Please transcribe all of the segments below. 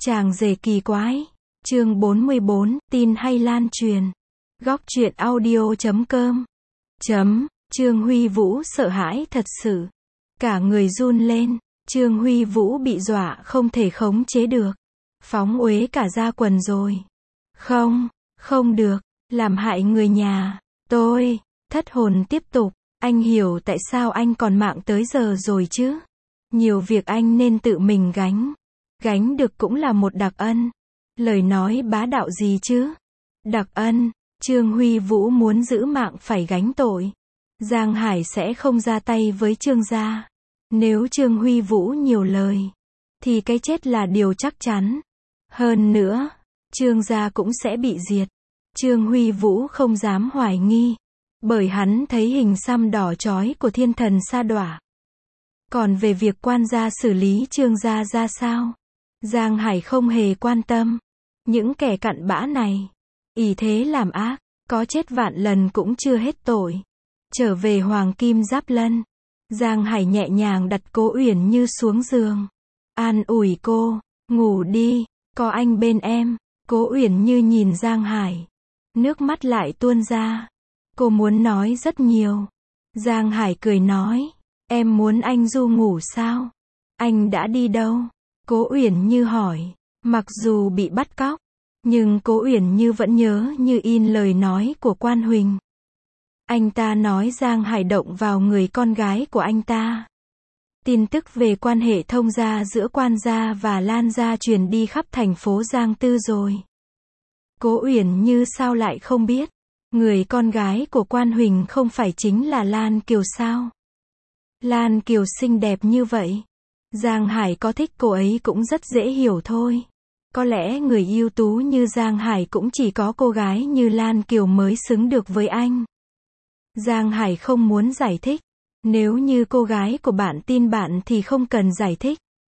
Chàng rể kỳ quái. Chương 44, tin hay lan truyền. Góc truyện audio.com. Trương Huy Vũ sợ hãi thật sự. Cả người run lên. Trương Huy Vũ bị dọa không thể khống chế được. Phóng uế cả da quần rồi. Không được. Làm hại người nhà. Tôi. Thất hồn tiếp tục. Anh hiểu tại sao anh còn mạng tới giờ rồi chứ. Nhiều việc anh nên tự mình gánh. Gánh được cũng là một đặc ân. Lời nói bá đạo gì chứ? Đặc ân. Trương Huy Vũ muốn giữ mạng phải gánh tội. Giang Hải sẽ không ra tay với Trương gia. Nếu Trương Huy Vũ nhiều lời, thì cái chết là điều chắc chắn. Hơn nữa, Trương gia cũng sẽ bị diệt. Trương Huy Vũ không dám hoài nghi, bởi hắn thấy hình xăm đỏ chói của thiên thần sa đọa. Còn về việc quan gia xử lý Trương gia ra sao, Giang Hải không hề quan tâm. Những kẻ cặn bã này, ỷ thế làm ác, có chết vạn lần cũng chưa hết tội. Trở về Hoàng Kim Giáp Lân, Giang Hải nhẹ nhàng đặt Cố Uyển Như xuống giường. An ủi cô, ngủ đi, có anh bên em. Cố Uyển Như nhìn Giang Hải, nước mắt lại tuôn ra. Cô muốn nói rất nhiều. Giang Hải cười nói, em muốn anh du ngủ sao? Anh đã đi đâu? Cố Uyển Như hỏi. Mặc dù bị bắt cóc, nhưng Cố Uyển Như vẫn nhớ như in lời nói của Quan Huỳnh. Anh ta nói Giang Hải động vào người con gái của anh ta. Tin tức về quan hệ thông gia giữa Quan gia và Lan gia truyền đi khắp thành phố Giang Tư rồi. Cố Uyển Như sao lại không biết? Người con gái của Quan Huỳnh không phải chính là Lan Kiều sao? Lan Kiều xinh đẹp như vậy. Giang Hải có thích cô ấy cũng rất dễ hiểu thôi. Có lẽ người ưu tú như Giang Hải cũng chỉ có cô gái như Lan Kiều mới xứng được với anh. Giang Hải không muốn giải thích. Nếu như cô gái của bạn tin bạn thì không cần giải thích.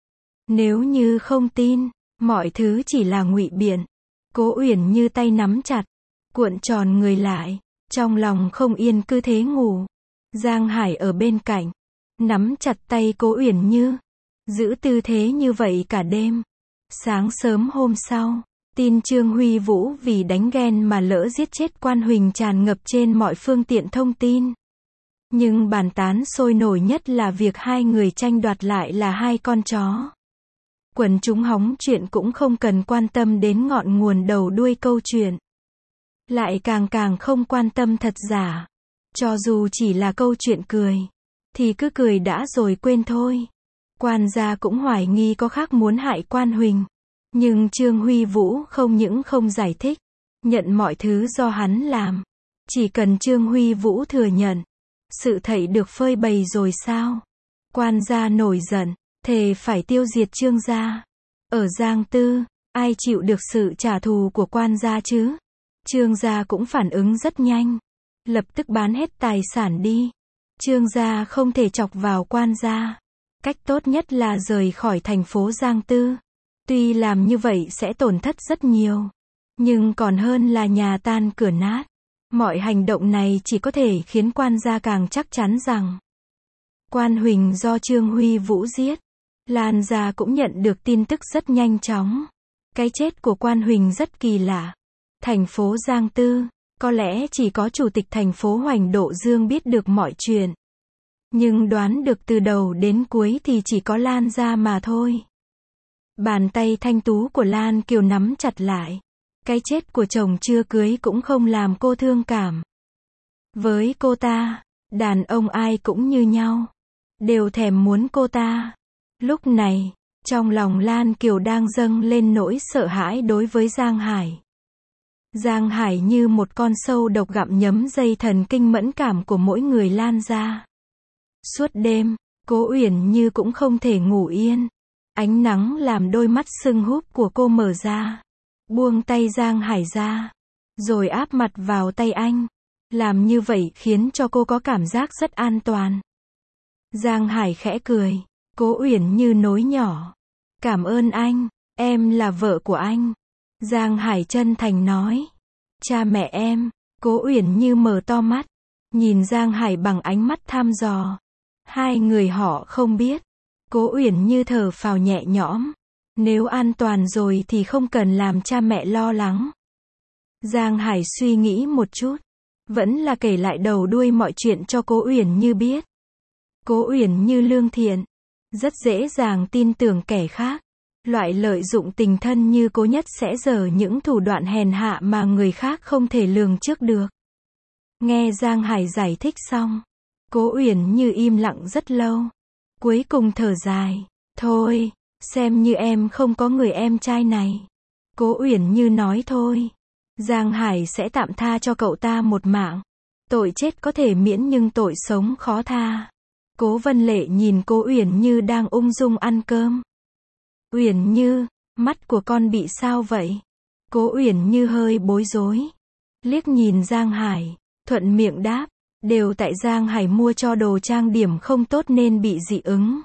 Nếu như không tin, mọi thứ chỉ là ngụy biện. Cố Uyển Như tay nắm chặt, cuộn tròn người lại, trong lòng không yên cứ thế ngủ. Giang Hải ở bên cạnh, nắm chặt tay Cố Uyển Như, giữ tư thế như vậy cả đêm. Sáng sớm hôm sau, tin Trương Huy Vũ vì đánh ghen mà lỡ giết chết Quan Huỳnh tràn ngập trên mọi phương tiện thông tin. Nhưng bàn tán sôi nổi nhất là việc hai người tranh đoạt lại là hai con chó. Quần chúng hóng chuyện cũng không cần quan tâm đến ngọn nguồn đầu đuôi câu chuyện. Lại càng không quan tâm thật giả. Cho dù chỉ là câu chuyện cười, thì cứ cười đã rồi quên thôi. Quan gia cũng hoài nghi có khác muốn hại Quan Huỳnh. Nhưng Trương Huy Vũ không những không giải thích, nhận mọi thứ do hắn làm. Chỉ cần Trương Huy Vũ thừa nhận, sự thảy được phơi bày rồi sao? Quan gia nổi giận, thề phải tiêu diệt Trương gia. Ở Giang Tư, ai chịu được sự trả thù của Quan gia chứ? Trương gia cũng phản ứng rất nhanh, lập tức bán hết tài sản đi. Trương gia không thể chọc vào Quan gia. Cách tốt nhất là rời khỏi thành phố Giang Tư. Tuy làm như vậy sẽ tổn thất rất nhiều, nhưng còn hơn là nhà tan cửa nát. Mọi hành động này chỉ có thể khiến Quan gia càng chắc chắn rằng Quan Huỳnh do Trương Huy Vũ giết. Lan gia cũng nhận được tin tức rất nhanh chóng. Cái chết của Quan Huỳnh rất kỳ lạ. Thành phố Giang Tư, có lẽ chỉ có chủ tịch thành phố Hoành Độ Dương biết được mọi chuyện. Nhưng đoán được từ đầu đến cuối thì chỉ có Lan gia mà thôi. Bàn tay thanh tú của Lan Kiều nắm chặt lại. Cái chết của chồng chưa cưới cũng không làm cô thương cảm. Với cô ta, đàn ông ai cũng như nhau, đều thèm muốn cô ta. Lúc này, trong lòng Lan Kiều đang dâng lên nỗi sợ hãi đối với Giang Hải. Giang Hải như một con sâu độc gặm nhấm dây thần kinh mẫn cảm của mỗi người Lan gia. Suốt đêm, Cố Uyển Như cũng không thể ngủ yên. Ánh nắng làm đôi mắt sưng húp của cô mở ra. Buông tay Giang Hải ra, rồi áp mặt vào tay anh. Làm như vậy khiến cho cô có cảm giác rất an toàn. Giang Hải khẽ cười. Cố Uyển Như nói nhỏ, cảm ơn anh, em là vợ của anh. Giang Hải chân thành nói, cha mẹ em. Cố Uyển Như mở to mắt, nhìn Giang Hải bằng ánh mắt thăm dò. Hai người họ không biết. Cố Uyển Như thở phào nhẹ nhõm. Nếu an toàn rồi thì không cần làm cha mẹ lo lắng. Giang Hải suy nghĩ một chút, vẫn là kể lại đầu đuôi mọi chuyện cho Cố Uyển Như biết. Cố Uyển Như lương thiện, rất dễ dàng tin tưởng kẻ khác. Loại lợi dụng tình thân như Cố Nhất sẽ dở những thủ đoạn hèn hạ mà người khác không thể lường trước được. Nghe Giang Hải giải thích xong, Cố Uyển Như im lặng rất lâu. Cuối cùng thở dài, thôi, xem như em không có người em trai này. Cố Uyển Như nói thôi, Giang Hải sẽ tạm tha cho cậu ta một mạng. Tội chết có thể miễn nhưng tội sống khó tha. Cố Vân Lệ nhìn Cố Uyển Như đang ung dung ăn cơm. Uyển Như, mắt của con bị sao vậy? Cố Uyển Như hơi bối rối. Liếc nhìn Giang Hải, thuận miệng đáp, đều tại Giang Hải mua cho đồ trang điểm không tốt nên bị dị ứng.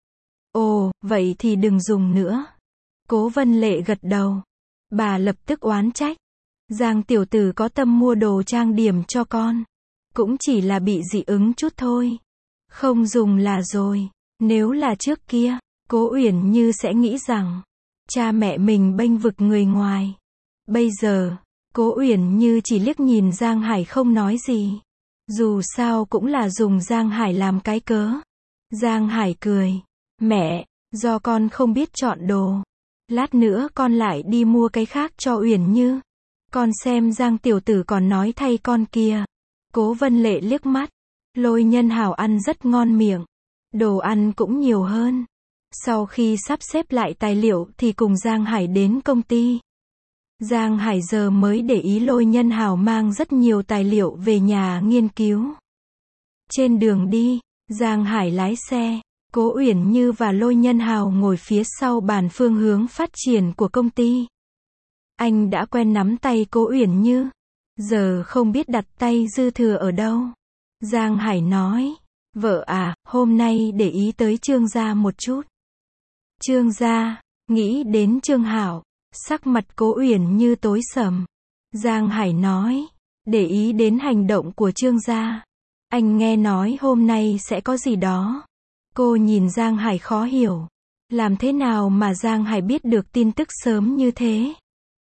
Ồ, vậy thì đừng dùng nữa. Cố Vân Lệ gật đầu. Bà lập tức oán trách. Giang tiểu tử có tâm mua đồ trang điểm cho con. Cũng chỉ là bị dị ứng chút thôi. Không dùng là rồi. Nếu là trước kia, Cố Uyển Như sẽ nghĩ rằng cha mẹ mình bênh vực người ngoài. Bây giờ, Cố Uyển Như chỉ liếc nhìn Giang Hải không nói gì. Dù sao cũng là dùng Giang Hải làm cái cớ. Giang Hải cười. Mẹ, do con không biết chọn đồ. Lát nữa con lại đi mua cái khác cho Uyển Như. Con xem Giang tiểu tử còn nói thay con kìa. Cố Vân Lệ liếc mắt. Lôi Nhân Hảo ăn rất ngon miệng. Đồ ăn cũng nhiều hơn. Sau khi sắp xếp lại tài liệu thì cùng Giang Hải đến công ty. Giang Hải giờ mới để ý Lôi Nhân Hảo mang rất nhiều tài liệu về nhà nghiên cứu. Trên đường đi, Giang Hải lái xe. Cố Uyển Như và Lôi Nhân Hảo ngồi phía sau bàn phương hướng phát triển của công ty. Anh đã quen nắm tay Cố Uyển Như. Giờ không biết đặt tay dư thừa ở đâu. Giang Hải nói. Vợ à, hôm nay để ý tới Trương gia một chút. Trương gia, nghĩ đến Trương Hảo. Sắc mặt Cố Uyển Như tối sầm. Giang Hải nói. Để ý đến hành động của Trương gia. Anh nghe nói hôm nay sẽ có gì đó. Cô nhìn Giang Hải khó hiểu. Làm thế nào mà Giang Hải biết được tin tức sớm như thế?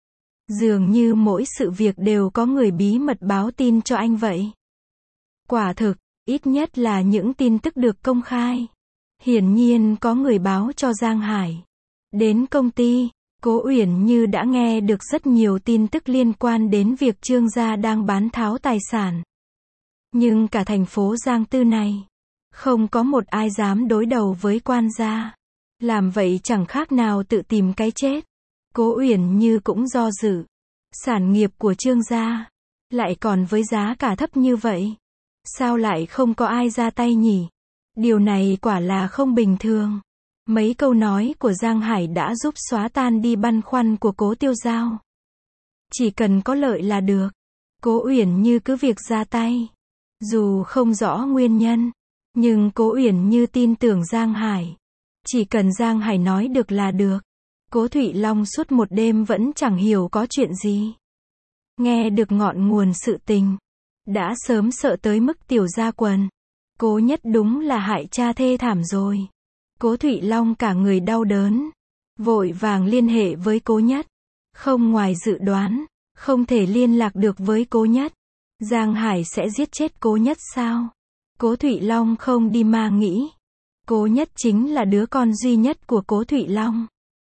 Dường như mỗi sự việc đều có người bí mật báo tin cho anh vậy. Quả thực, ít nhất là những tin tức được công khai. Hiển nhiên có người báo cho Giang Hải. Đến công ty, Cố Uyển Như đã nghe được rất nhiều tin tức liên quan đến việc Trương gia đang bán tháo tài sản. Nhưng cả thành phố Giang Tư này, không có một ai dám đối đầu với quan gia. Làm vậy chẳng khác nào tự tìm cái chết. Cố Uyển Như cũng do dự. Sản nghiệp của Trương gia, lại còn với giá cả thấp như vậy. Sao lại không có ai ra tay nhỉ? Điều này quả là không bình thường. Mấy câu nói của Giang Hải đã giúp xóa tan đi băn khoăn của Cố Tiêu Giao. Chỉ cần có lợi là được. Cố Uyển Như cứ việc ra tay. Dù không rõ nguyên nhân, nhưng Cố Uyển Như tin tưởng Giang Hải. Chỉ cần Giang Hải nói được là được. Cố Thụy Long suốt một đêm vẫn chẳng hiểu có chuyện gì. Nghe được ngọn nguồn sự tình, đã sớm sợ tới mức tiểu ra quần. Cố Nhất đúng là hại cha thê thảm rồi. Cố Thụy Long cả người đau đớn. Vội vàng liên hệ với Cố Nhất. Không ngoài dự đoán, không thể liên lạc được với Cố Nhất. Giang Hải sẽ giết chết Cố Nhất sao? Cố Thụy Long không đi mà nghĩ. Cố Nhất chính là đứa con duy nhất của Cố Thụy Long.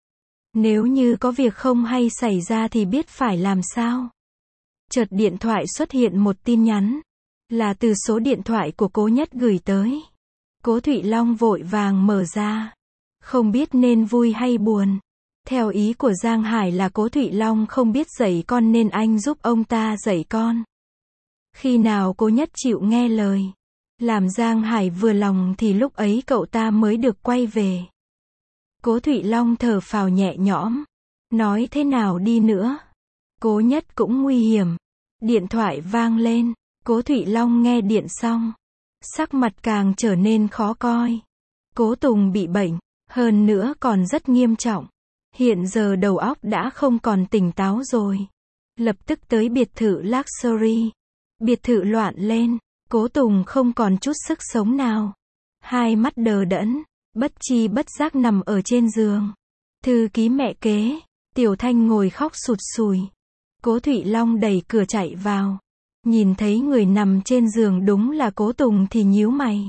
Nếu như có việc không hay xảy ra thì biết phải làm sao? Chợt điện thoại xuất hiện một tin nhắn. Là từ số điện thoại của Cố Nhất gửi tới. Cố Thụy Long vội vàng mở ra. Không biết nên vui hay buồn. Theo ý của Giang Hải là Cố Thụy Long không biết dạy con nên anh giúp ông ta dạy con. Khi nào Cố Nhất chịu nghe lời, làm Giang Hải vừa lòng thì lúc ấy cậu ta mới được quay về. Cố Thụy Long thở phào nhẹ nhõm. Nói thế nào đi nữa, Cố Nhất cũng nguy hiểm. Điện thoại vang lên. Cố Thụy Long nghe điện xong, sắc mặt càng trở nên khó coi. Cố Tùng bị bệnh, hơn nữa còn rất nghiêm trọng. Hiện giờ đầu óc đã không còn tỉnh táo rồi. Lập tức tới biệt thự Luxury. Biệt thự loạn lên. Cố Tùng không còn chút sức sống nào. Hai mắt đờ đẫn, bất chi bất giác nằm ở trên giường. Thư ký mẹ kế. Tiểu Thanh ngồi khóc sụt sùi. Cố Thụy Long đẩy cửa chạy vào. Nhìn thấy người nằm trên giường đúng là Cố Tùng thì nhíu mày.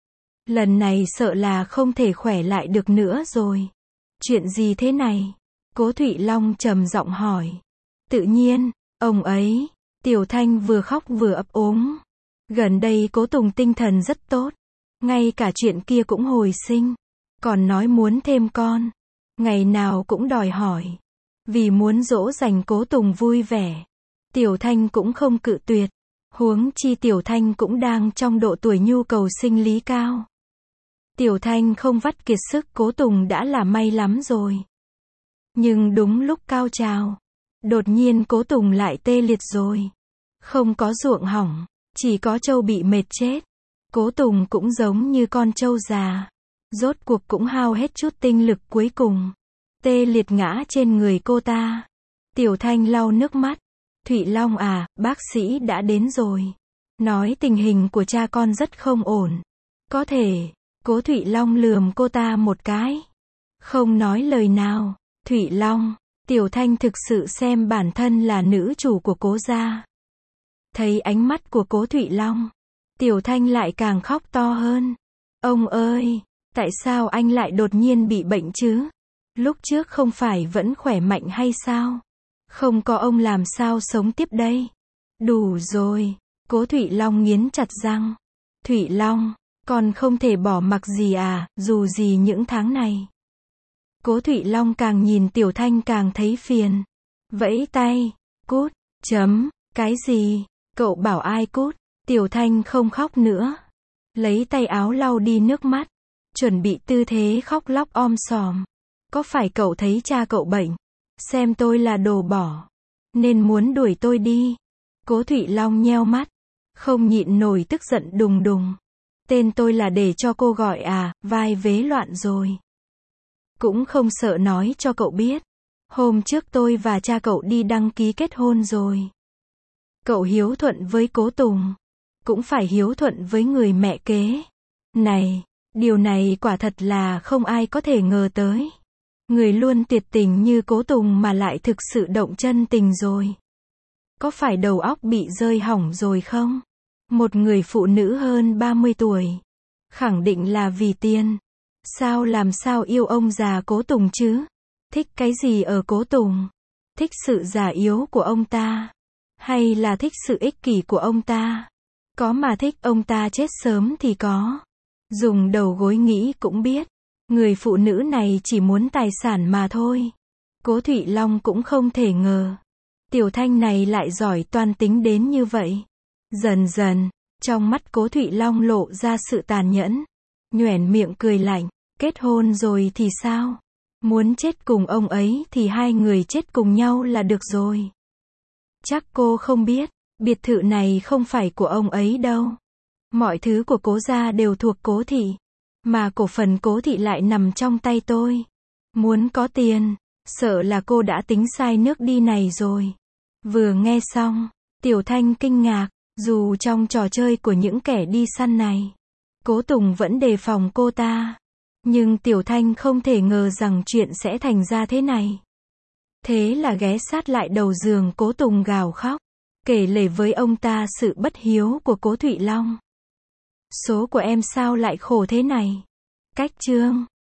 Lần này sợ là không thể khỏe lại được nữa rồi. Chuyện gì thế này? Cố Thụy Long trầm giọng hỏi. Tự nhiên, ông ấy. Tiểu Thanh vừa khóc vừa ấp úng. Gần đây Cố Tùng tinh thần rất tốt. Ngay cả chuyện kia cũng hồi sinh. Còn nói muốn thêm con. Ngày nào cũng đòi hỏi. Vì muốn dỗ dành Cố Tùng vui vẻ. Tiểu Thanh cũng không cự tuyệt. Huống chi Tiểu Thanh cũng đang trong độ tuổi nhu cầu sinh lý cao. Tiểu Thanh không vắt kiệt sức Cố Tùng đã là may lắm rồi. Nhưng đúng lúc cao trào. Đột nhiên Cố Tùng lại tê liệt rồi. Không có ruộng hỏng. Chỉ có trâu bị mệt chết. Cố Tùng cũng giống như con trâu già. Rốt cuộc cũng hao hết chút tinh lực cuối cùng. Tê liệt ngã trên người cô ta. Tiểu Thanh lau nước mắt. Thụy Long à, bác sĩ đã đến rồi. Nói tình hình của cha con rất không ổn. Có thể. Cố Thụy Long lườm cô ta một cái. Không nói lời nào. Thụy Long. Tiểu Thanh thực sự xem bản thân là nữ chủ của Cố gia. Thấy ánh mắt của Cố Thụy Long. Tiểu Thanh lại càng khóc to hơn. Ông ơi, tại sao anh lại đột nhiên bị bệnh chứ? Lúc trước không phải vẫn khỏe mạnh hay sao? Không có ông làm sao sống tiếp đây? Đủ rồi. Cố Thụy Long nghiến chặt răng. Thụy Long, con không thể bỏ mặc gì à, dù gì những tháng này. Cố Thụy Long càng nhìn Tiểu Thanh càng thấy phiền. Vẫy tay. Cút. Cái gì? Cậu bảo ai cút? Tiểu Thanh không khóc nữa. Lấy tay áo lau đi nước mắt. Chuẩn bị tư thế khóc lóc om sòm. Có phải cậu thấy cha cậu bệnh? Xem tôi là đồ bỏ. Nên muốn đuổi tôi đi. Cố Thụy Long nheo mắt. Không nhịn nổi tức giận đùng đùng. Tên tôi là để cho cô gọi à, vai vế loạn rồi. Cũng không sợ nói cho cậu biết. Hôm trước tôi và cha cậu đi đăng ký kết hôn rồi. Cậu hiếu thuận với Cố Tùng. Cũng phải hiếu thuận với người mẹ kế. Này, điều này quả thật là không ai có thể ngờ tới. Người luôn tuyệt tình như Cố Tùng mà lại thực sự động chân tình rồi. Có phải đầu óc bị rơi hỏng rồi không? Một người phụ nữ hơn 30 tuổi. Khẳng định là vì tiền. Sao làm sao yêu ông già Cố Tùng chứ? Thích cái gì ở Cố Tùng? Thích sự già yếu của ông ta? Hay là thích sự ích kỷ của ông ta? Có mà thích ông ta chết sớm thì có. Dùng đầu gối nghĩ cũng biết. Người phụ nữ này chỉ muốn tài sản mà thôi. Cố Thụy Long cũng không thể ngờ. Tiểu Thanh này lại giỏi toan tính đến như vậy. Dần dần, trong mắt Cố Thụy Long lộ ra sự tàn nhẫn. Nhoẻn miệng cười lạnh. Kết hôn rồi thì sao? Muốn chết cùng ông ấy thì hai người chết cùng nhau là được rồi. Chắc cô không biết, biệt thự này không phải của ông ấy đâu. Mọi thứ của Cố gia đều thuộc Cố thị. Mà cổ phần Cố thị lại nằm trong tay tôi. Muốn có tiền, sợ là cô đã tính sai nước đi này rồi. Vừa nghe xong, Tiểu Thanh kinh ngạc, dù trong trò chơi của những kẻ đi săn này, Cố Tùng vẫn đề phòng cô ta. Nhưng Tiểu Thanh không thể ngờ rằng chuyện sẽ thành ra thế này. Thế là ghé sát lại đầu giường Cố Tùng gào khóc, kể lể với ông ta sự bất hiếu của Cố Thụy Long. Số của em sao lại khổ thế này? Cách chương